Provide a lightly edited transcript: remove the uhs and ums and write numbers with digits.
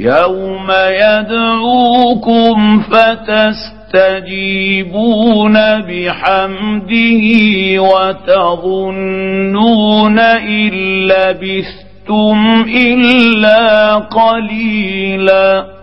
يوم يدعوكم فتستجيبون بحمده وتظنون إن لبثتم إلا قليلا.